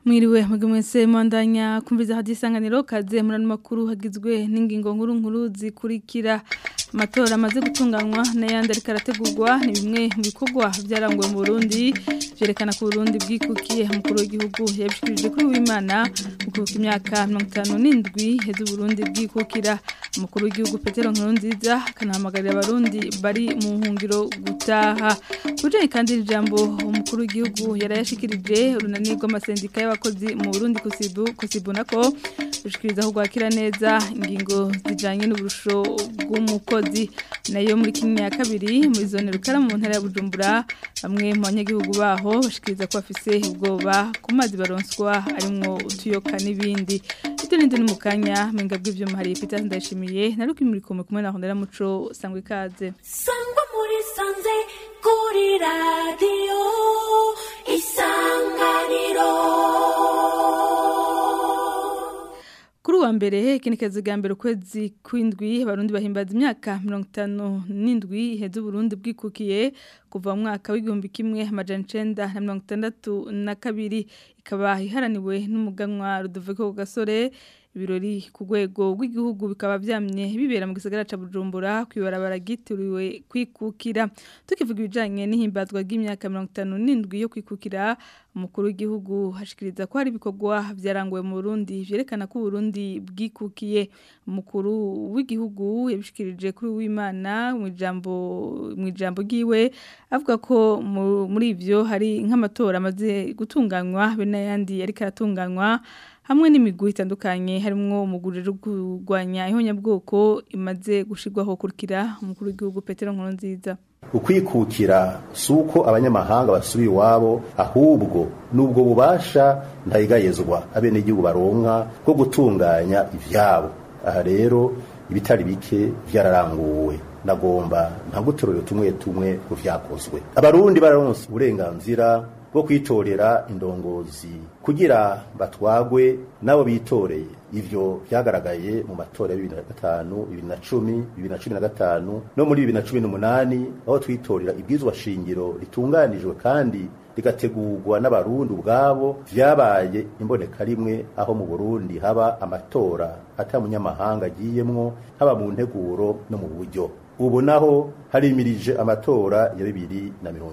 Mwiriwe mwese mwandanya kumviza hadisanganiro kaze murano makuru hagizwe n'ingingo nkuru zikurikira amatora amaze gutunganywa n'ayandi ariko arategurwa ni bimwe mu bikorwa byaranguwe mu Burundi byerekana ko Burundi bwikukiye umukuru w'igihugu yabishikirije kuri w'Imana mu imyaka 57 heze Burundi bwikukira umukuru w'igihugu Petero Nkurunziza kanahamagarira abarundi bari mu nkungiro gutaha kuje kandi ijambo umukuru w'igihugu yarayashikirije urunani rw'amasendika y'abakozi mu Burundi kusibuna ko rushikiriza aho gwakira neza ingingo zijanye n'uburusho bw'umukozi nayo muri kimwe ya kabiri muri zone rukara mu ntara ya Bujumbura bamwe mu banyagihugu baho bashikiriza ko bafise ubwoba ku mazi baronswa arimwo utuyoka n'ibindi ito n'indi n'umukanya menga bw'ivyo mahari Peter Ndashimiye naruko muri kumwe na Hondera Muco sangwe kaze sangwa muri sanze kuri radio Isanganiro. Kuri wa mbere kinikazi ga mbere ukwezi kwindwi abarundi bahimbaza imyaka 57 heze Burundi bwikukiye kuva mu mwaka w'igihumbi kimwe amajana 1962 ikaba iharaniwe n'umuganwa Rudoviko Gasore ibirori ku rwego rw'igihugu bikaba byamye bibera mu gisagara ca Bujumbura kwibarabara gituriwe kwikukira tukivuga ibijanye n'ihimbazwa ry'imyaka 57 yo kwikukira umukuru w'igihugu hashikiriza ko hari bikorwa byaranguwe mu Burundi byerekana ko Burundi bwikukiye umukuru w'igihugu yabishikirije kuri w'Imana mu ijambo giwe avuga ko muri ivyo hari nk'amatora amaze gutunganywa bene yandi ariko aratunganywa hamwe n'imigwi itandukanye harimwo umuguriro kugwanya ihonyabwoko imaze gushirwaho kurikira umukuru w'igihugu Petero Nkurunziza ukwikukira suko abanyamahanga basubiye iwabo ahubwo nubwo bubasha ntayigayezwa abene igihugu baronka ko gutunganya ivyabo aha rero ibitari bike byararanguwe nagomba ntagutorero tumwe ku vyakozwe abarundi bararonse uburenganzira bwo kwitorera indongozi kugira batwagwe nabo bitoreye ivyo byagaragaye mu matora ya 2005 2010 2015 no muri 2018 aho twitorera ibwizwa shingiro ritunganijwe kandi rigategurwa n'abarundi ubwabo vyabaye imboneka rimwe aho mu Burundi haba amatora atamunyamahanga agiyemwo haba mu nteguro no mu buryo ubu naho harimirije amatora ya 2020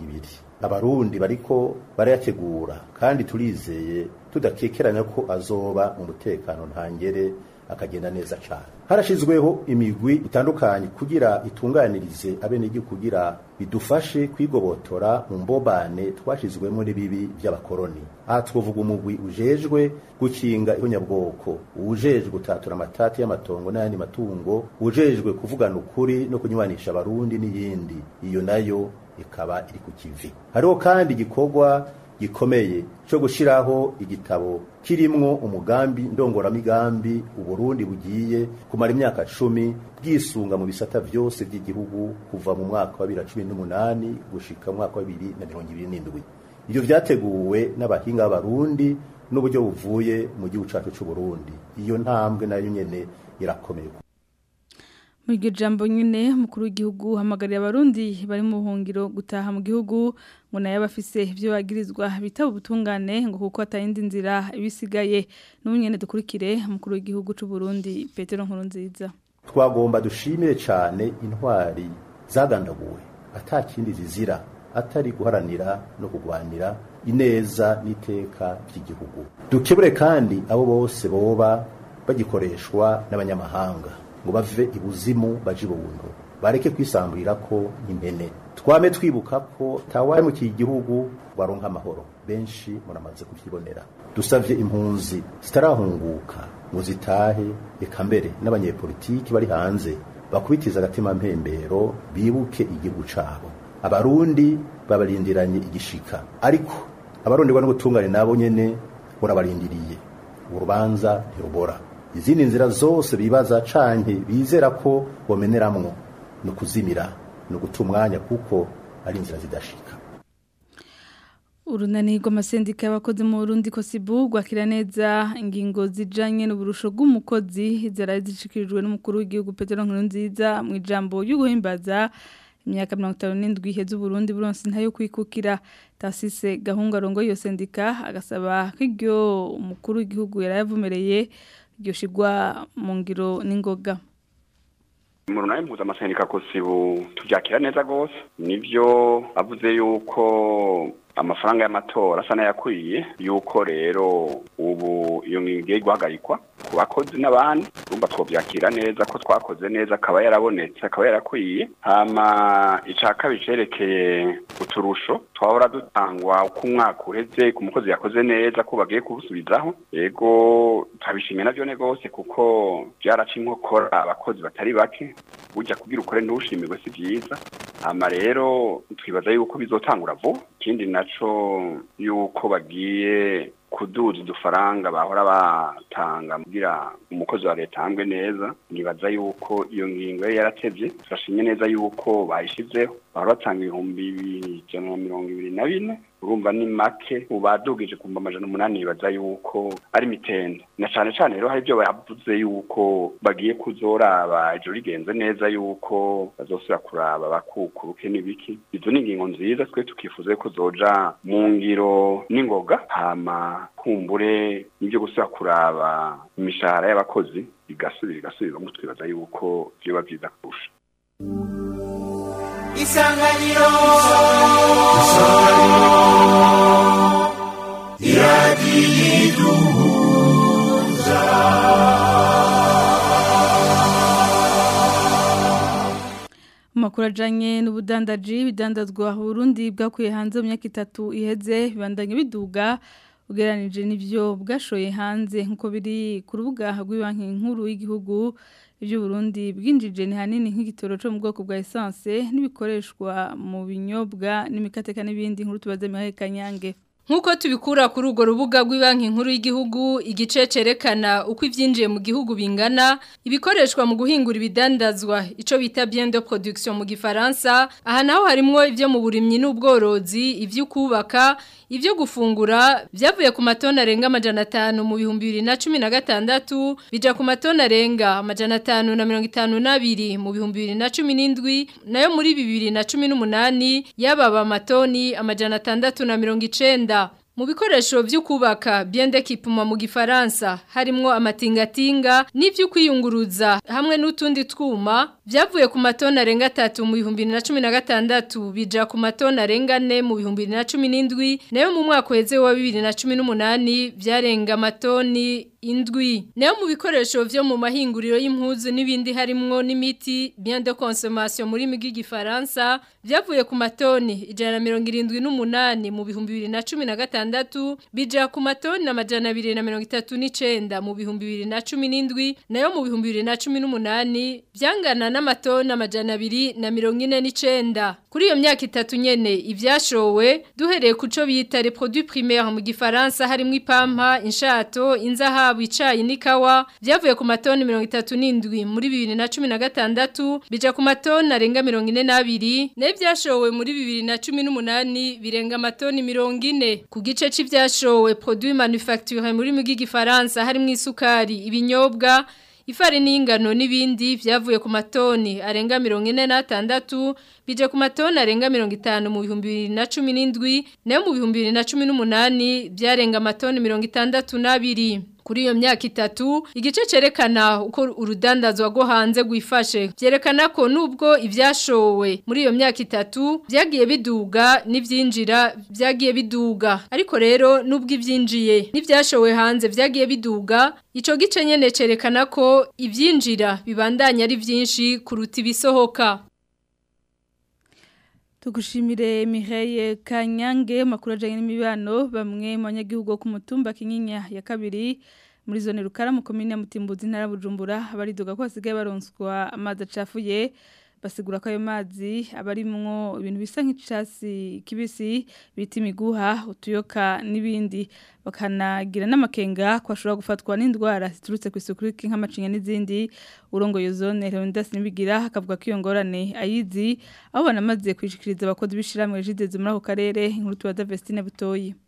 abarundi bariko barayategura kandi turizeye tudakekeranya ko azoba mu mutekano ntangere akagenda neza cyane harashizweho imigwi itandukanye kugira itunganirize abenegihugu kugira bidufashe kwigobotora mu mbobane twashizwemo n'ibibi by'abakoroni aha twovuga umugwi ujejwe gukinga ihonyabwoko ujejwe gutatura amatati y'amatongo n'ayandi matungo ujejwe kuvugana ukuri no kunywanisha abarundi n'iyindi iyo nayo ikaba iri ku kivi hariho kandi igikorwa gikomeye cyo gushiraho igitabo kirimwo umugambi ndongoramigambi Uburundi bugiye kumara imyaka 10 bwisunga mu bisata byose by'igihugu kuva mu mwaka wa 2018 gushika mu mwaka wa 2027 ibyo vyateguwe n'abahinga b'abarundi n'uburyo buvuye mu gihugu cyacu cy'u Burundi iyo ntambwe nayo nyene irakomeye Mwige jambo nyine mukuru w'igihugu hamagarira abarundi bari mu buhungiro gutaha mu gihugu ngo naye bafise ibyo bagirizwa bitaba ubutungane ngo kuko atayindi nzira ibisigaye n'ubunyene dukurikire mukuru w'igihugu cy'u Burundi Petero Nkurunziza twagomba dushimire cyane intwari zagandaguwe atakindi zizira atari guharanira no kugwanira ineza n'iteka by'igihugu dukebure kandi abo bose boba bagikoreshwa n'abanyamahanga ngo bave ibuzimu baje buntu bareke kwisamburira ko impene twame twibuka ko tawaye mu gihugu baronka amahoro benshi muramaze kuvyibonera dusavye impunzi zitarahunguka ngo zitahe eka mbere n'abanyepolitiki bari hanze bakubitiza agatima mpembero bibuke igihugu cabo abarundi babarindiranye igishika ariko abarundi bano gutungane nabo nyene burabarindiriye urubanza ntirubora izindi nzira zose bibaza canke bizera ko bomeneramwo no kuzimira no gutumwanya kuko ari inzira zidashika urunani rw'amasendika y'abakozi mu Burundi kosibu gwakira neza ingingo zijanye n'uburusho bw'umukozi zarazicishikirijwe n'umukuru w'igihugu Petero Nkurunziza mu ijambo y'uguhimbaza imyaka 57 iheze Burundi buronse ntayo kwikukira. Tasise Gahunga rongo yo sendika agasaba kw'iryo umukuru w'igihugu yarayavumereye iryo shigwa mu ngiro n'ingoga. Murunai mpuzamaseneka kosibu tuvyakira neza gose nivyo avuze yuko amafaranga y'amatora asa n'ayakwiye yuko rero ubu iyo ngiye guhagarikwa ku bakozi n'abandi urumva twovyakira neza ko twakoze neza akaba yarabonetse akaba yarakwiye hama icaka bicerekeye uturusho twahora dutangwa uko umwaka uheze ku mukozi yakoze neza ko bagiye kubusubizaho yego tabishimye navyo ne gose kuko byaraca inkokora abakozi batari bake burya kugira ukore ntushimirwe si byiza hama rero twibaza yuko bizotangura vuba ikindi naco yuko bagiye kuduza udufaranga bahora batanga kugira umukozi wa leta hambwe neza nibaza yuko iyo ngingo yaratevye turashimye neza yuko bayishizeho bahora batanga 124 urumva ni make ubadugije kumba 800 nibaza yuko ari mitende na cyane cyane rero hari byo bavuze yuko bagiye kuzoraba ejo rigenze neza yuko bazosura kuraba bakukuruke nibiki izo ni ingingo nziza twe tukifuze ko zoja mu ngiro n'ingoga hama kumbure nibyo gusura kuraba imishahara y'abakozi igasubira mu twibaza yuko byo byiza kurusha. Isanganiro Iradiyiduhuza Makuru ajanye n'ubudandaji bidandazwa Burundi bwakuye hanze mu myaka 3 iheze bibandanye biduga ugeranije n'ivyo bwashoye hanze nkuko biri ku rubuga rw'ibanki nkuru y'igihugu ivyo Burundi bwinjije ni hanini nk'igitoro cyo mu bwoko bwa essence nibikoreshwa mu binyobwa n'imikateka n'ibindi nkuru tubaze Mihaye Kanyange. Nkuko tubikura kuri urwo rubuga rw'ibanki nkuru y'igihugu igice cerekana uko ivyinjiye mu gihugu bingana ibikoreshwa mu guhingura ibidandazwa ico bita bien de production mu gifaransa aha naho harimo ivyo mu burimyi n'ubworozi ivyo kubaka ivyo gufungura byavuye ku matona arenga 500 mu 2016 bija ku matona arenga 552 mu 2017 nayo muri 2018 yababa matoni 690 mu bikoresho byo kubaka bien d'équipement mu gifaransa harimo amatingatinga n'ivyo kwiyunguruza hamwe n'utundi twuma byavuye ku matona arenga 3 mu 2016 bija ku matona arenga 4 mu 2017 nayo mu mwaka weze wa 2018 byarenga matoni indwi nayo mu bikoresho vyo mu mahinguriro y'impuzu n'ibindi harimwo n'imiti bien de consommation muri migi gifaransa byavuye ku matoni 178 mu 2016 bija ku matoni 239 mu 2017 nayo mu 2018 byangana n'amatoni 249 kuri iyo myaka 3 nyene ivyashowe duhereye kuco bita les produits primaires mu gifaransa harimo ipampa inshato inzaha icayi n'ikawa byavuye ku matoni 37 muri 2016 bija ku matoni arenga 42 n'ivyashowe muri 2018 birenga amatoni 40 ku gice c'ivyashowe produits manufacturés muri migi gifaransa harimo isukari ibinyobwa ifarini y'ingano n'ibindi byavuye ku matoni arenga 46 bije ku matoni arenga 50 mu 2017 nayo mu 2018 byarenga amatoni 62 kuri iyo myaka 3 igice cerekana uko urudandazwa rwo hanze gwifashe byerekana ko nubwo ivyashowe muri iyo myaka 3 byagiye biduga n'ivyinjira byagiye biduga ariko rero nubwo ivyinjiye n'ivyashowe hanze byagiye biduga ico gice nyene cerekana ko ivyinjira bibandanya ari vyinshi kuruta ibisohoka. Tugushimire Mihaye Kanyange makuru ajanye n'imibano bamwe mu banyagihugu ku mutumba Kinyinya ya kabiri muri zone Rukara mu komine ya Mutimbuzi ntara Bujumbura bariduga ko basigaye baronswa amazi acafuye basigura ko ayo mazi abarimwo ibintu bisa nk'icasi kibisi biti miguha utuyoka n'ibindi bakanagira n'amakenga ko ashobora gufatwa n'indwara ziturutse ku isuku nk'amacinya n'izindi urongo yo zone Leonidas Nibigira akavuga ko iyo ngorane ayizi aho banamaze kwishikiriza abakozi bishiramwe jideze muri ako karere inkuru tubaza Vestine Butoyi.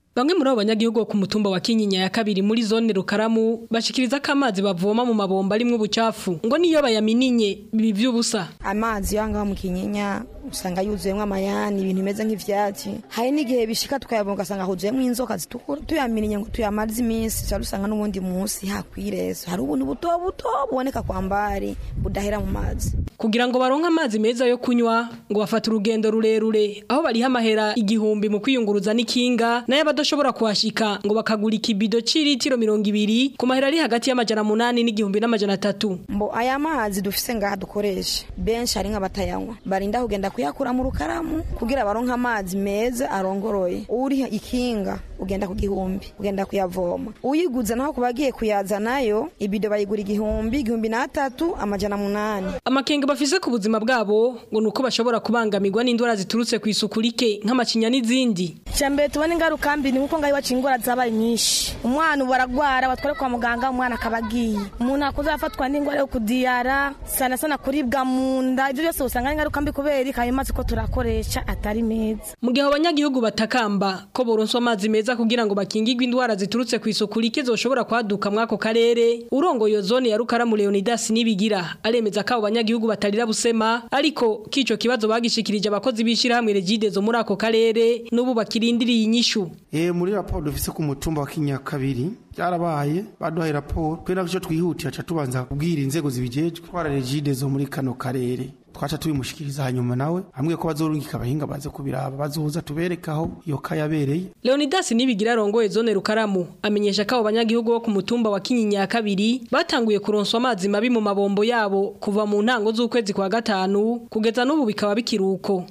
Bamwe muri abo banyagihugu ku mutumba wa Kinyinya ya kabiri muri zone Rukaramu bashikiriza ko amazi bavoma mu mabomba arimwe ubucafu ngo niyo bayaminye bibi by'ubusa. Amazi yanga mu Kinyinya usanga yuzuyemwe amayani ibintu bimeze nk'ivyatsi. Hari n'igihe bishika tukayabonga asanga huzuyemwe inzoka zitukura. Tuyaminye ngo tuyamaze iminsi cyarusanga n'ubundi munsi hakwireza. Hari ubuntu buto buboneka kwambari budahera mu mazi. Kugira ngo baronke amazi meza yo kunywa ngo bafata urugendo rurerure aho bari hamahera igihumbi mu kwiyunguruza n'ikinga naye badashobora kuhashika ngo bakagura ikibido c'iritiro 200 ku mahera ari hagati y'amajana 8 n'igihumbi n'amajana 3. Mbo aya mazi dufise ngaha dukoresha benshi ari nk'abatayanywa barinda kugenda kuyakura mu Rukaramu kugira baronka amazi meza arongoroye. Uri ikinga ugenda ku gihumbi ugenda kuyavoma uyiguza naho kubagiye kuyaza nayo ibido bayigura igihumbi 3 amajana 8. Amakenga bafise ku buzima bwabo ngo nuko bashobora kubangamirwa n'indwara ziturutse ku isuku rike nk'amacinya n'izindi. Cyambere tubone ingaruka mbi ni uko ngayi wacu ingwara zabaye nyinshi. Umwana baragwara batware kwa muganga umwana akabagiye. Umuntu akoze afatwa n'ingwara yo kudiyara sana kuribwa mu nda ibyo byose usanga ingaruka mbi kubera ikaye mazi ko turakoresha atari meza. Mu gihe abanyagihugu batakamba ko boronswa amazi meza kugira ngo bakingirwe indwara ziturutse ku isuku rike zoshobora kwaduka mwako karere urongoye zone ya Rukaramu Leonidas Nibigira aremeza ko abanyagihugu batarira busema ariko kico kibazo bagishikirije abakozi bishira hamwe Regide zo muri ako karere n'ubu bakirindiriye inyishu. Muri raporo dufise ku mutumba wa Kinyinya kabiri byarabaye baduhaye raporo kwera cyo twihutira cha tubanza kubwira inzego zibijejwe twara Regide zo muri kano karere twacha tubimushikiriza hanyuma nawe hamwe ko bazorungika abahinga baze kubiraba bazoza tuberekaho iyo kayabereye. Leonidas Nibigira rongoye zone Rukaramu amenyesha ko abanyagihugu bo ku mutumba wa Kinyinya kabiri batanguye kuronswa amazi mabi mu mabombo yabo kuva mu ntango z'ukwezi kwa gatanu kugeza n'ubu bikaba bikiruko.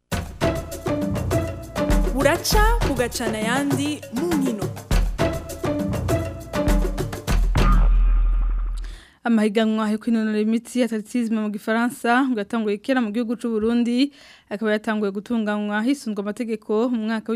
Buraca bugacana yandi mu nkino. Amahiganwa yo kwinonora imitsi ya atletisme mu Gifaransa ngatanguye kera mu gihugu cy'u Burundi akaba yatanguye gutunganywa hisunzwe amategeko mu mwaka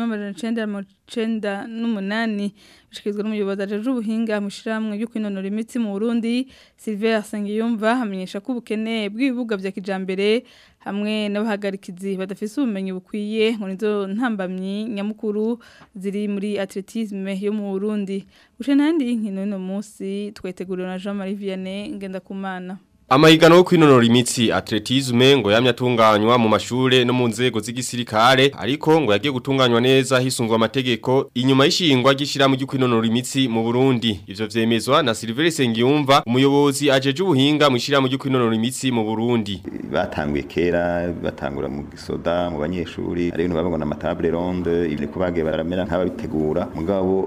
w'1998 bishikizwa n'umuyobozi ajeje ubuhinga mu shiramwe yo kwinonora imitsi mu Burundi Sylvain Sengiyumva hamenyesha ko ubukene bw'ibibuga vya kijambere hamwe n'abahagarikizi badafise ubumenyi bukwiye ngo nizo ntambamyi nyamukuru ziri muri atletisme yo mu Burundi. Ucenandi inkino no munsi tweteguriwe na Jean-Marie Vianney Ngendakumana. Amahiganwa yo kwinonora imitsi atletisme ngo yamye atunganywa mu mashure no mu nzego z'igisirikare ariko ngo yagiye gutunganywa neza hisunzwe amategeko inyuma y'ishingwa gishira mu kwinonora imitsi mu Burundi. Ivyo vyemezwa na Sylvain Sengiyumva umuyobozi ajeje ubuhinga mu shira mu kwinonora imitsi mu Burundi. Batanguye kera batangura mu gisoda mu banyeshuri ari ibintu babona amatable ronde ibintu kubage baramera nk'ababitegura mugabo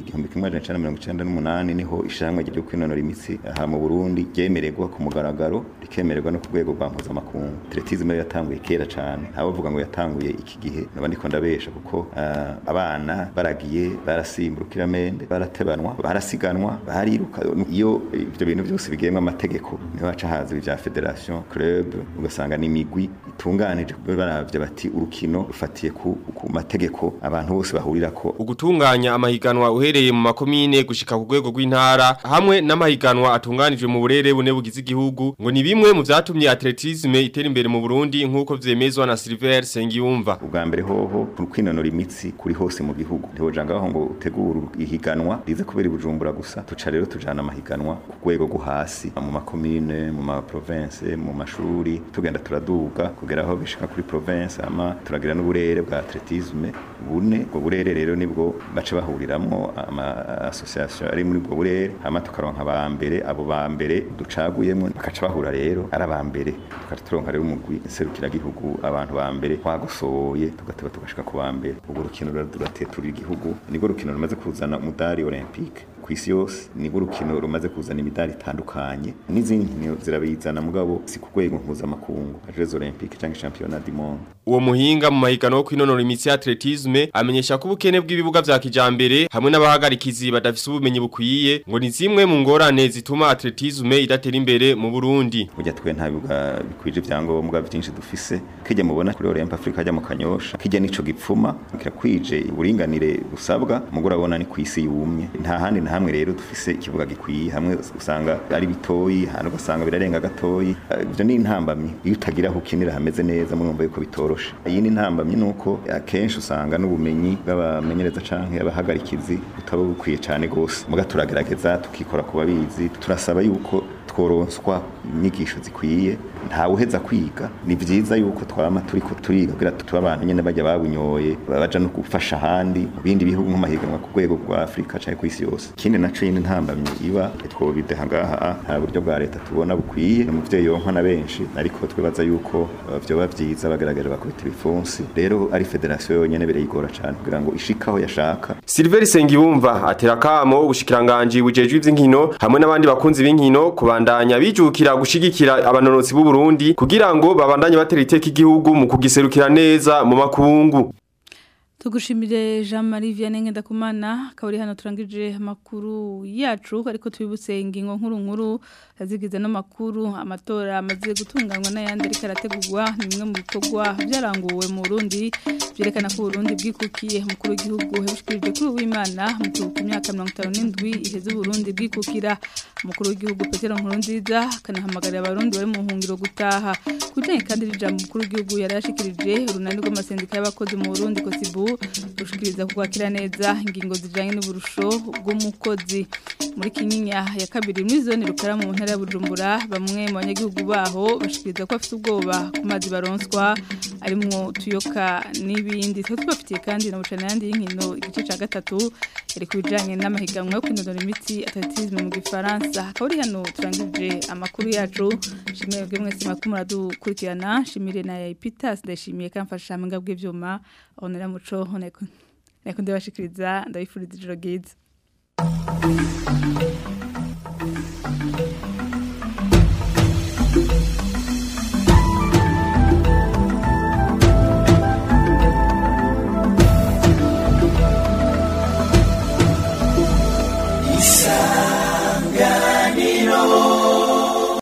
1998 niho ishamwe ryo kwinonora imitsi aha mu Burundi ryemererwa ku mugaragaro rikemererwa no ku rwego rwa mpuzamakungu. Atletisme yatanguye kera cyane abavuga ngo yatanguye iki gihe nabandi ko ndabesha kuko abana baragiye barasimburukira mende baratebanwa barasiganwa bariruka iyo ibyo bintu byose bigemwe amategeko niho haca haza ibya federation club ugasanga n'imigwi itunganije baravye bati urukino rufatiye ku mategeko abantu bose bahurira ko ugutunganya amahiganwa uhereye mu makomine gushika ku rwego rw'intara hamwe n'amahiganwa atunganijwe mu burere bune bugize igihugu ngo ni bimwe mu vyatumye atletisme itera imbere mu Burundi nkuko vyemezwa na Sylvain Sengiyumva. Ubwa mbere hoho kwinonora imitsi kuri hose mu gihugu ntihoja ngaho ngo utegura ihiganwa rize kubera Bujumbura gusa tuca rero tujana amahiganwa ku rwego rwo hasi mu makomine mu ma province mu mashuri tugenda turaduga kugera aho bishika kuri province ama turagira n'uburere bwa atletisme bune ubwo burere rero nibwo bace bahuriramwo ama association ari muri ubwo burere ama tukaronka abambere abo bambere ducaguyemwo bakaca bahura rero arabambere tukaturonka rero umugwi serukira gihugu abantu bambere twagosoye tugateba tugashika ku bambere ubwo rukino ruratetura igihugu nibwo rukino rumaze kuzana umudari olympique kwisi yose nibwo rukino rumaze kuzana imidari itandukanye n'izindi zirabizana mugabo si ku rwego mpuzamakungu Jeux Olympiques cyangwa Championnat du Monde. Uwo muhinga mu mahiganwa yo kwinonora imitsi atletisme amenyesha ko ubukene bw'ibibuga vya kijambere hamwe n'abahagarikizi badafise ubumenyi bukwiye ngo ni zimwe mu ngorane zituma atletisme idatera imbere mu Burundi. Burya twe nta bibuga bikwije vyangombwa byinshi dufise kije mubona kuri Olymp Africa ajya mu Kanyosha kije nico gipfuma kirakwije uburinganire busabwa mugura abona ni kwisi yumye nta handi na hamwe rero dufise ikibuga gikwiye hamwe usanga ari bitoyi hano ugasanga birarenga gatoyi ibyo ni intambamye iyo utagira aho ukinira hameze neza murumva yuko bitoroshe vyoroshe iyi ni ntambamye nuko akenshi usanga n'ubumenyi bw'abamenyereza canke abahagarikizi utaba bukwiye cyane gose muga turagerageza tukikora ku babizi turasaba yuko tworonswa inyigisho zikwiye nta uheza kwiga ni vyiza yuko twama turiko turiga kugira tuba abantu nyene bajya babunyoye baja no gufasha handi mu bindi bihugu nk'amahiganwa ku rwego rwa Afrika cyangwa kw'isi yose kindi naco yindi ntambamye iba twobideha ngaha nta buryo bwa leta tubona bukwiye umuvyeyi yonkwa na benshi ariko twibaza yuko vyoba vyiza bagaragaje bakubita ibifonsi rero ari federation yonyene birayigora cyane kugira ngo ishikaho yashaka Silver Sengiyumva atera kamo ubushikiranganje bujejwe ivy'inkino hamwe n'abandi bakunzi b'inkino kubandanya bijukira gushigikira abanonotsi b'u Burundi kugira ngo babandanye batera iteka igihugu mu kugiserukira neza mu makungu. Tugushimire Jean-Marie Vianney Ngendakumana kaburi hano turangije amakuru yacu ariko twibutse ingingo nkuru azigize no makuru amatora amaze gutunganywa n'ayandi ariko arategurwa ni bimwe mu bikorwa byaranguwe mu Burundi byerekana ko Burundi bwikukiye mukuru w'igihugu hebishikirije kuri uw'Imana mu myaka 57 iheze Burundi bwikukira mukuru w'igihugu Petero Nkurunziza kanahamagarira abarundi bari mu hungiro gutaha kujanye kandi ijambo mukuru w'igihugu yarashikirije urunani rw'amasendika y'abakozi mu Burundi ko Sibu ushikiriza kwakira neza ingingo zijanye n'uburusho bw'umukozi muri Kinyinya ya kabiri muri zone rukara mu ntara ya Bujumbura bamwe mu banyagihugu baho bashikiriza ko afite ubwoba ku mazi baronswa arimwo tuyoka n'ibindi twafitiye kandi na bucana yandi y'inkino igice ca gatatu iri kubijanye n'amahiganwa yo kwinonora imitsi atletisme mu Gifaransa kaburi hano turangije amakuru yacu shimire bwe mwese makuru muradukurikirana shimire na Pitas ndashimiye kamfasha hamwe bw'ivyuma onera muco honeko ndabashikiriza ndabifuriza ijoro ryiza Isanganiro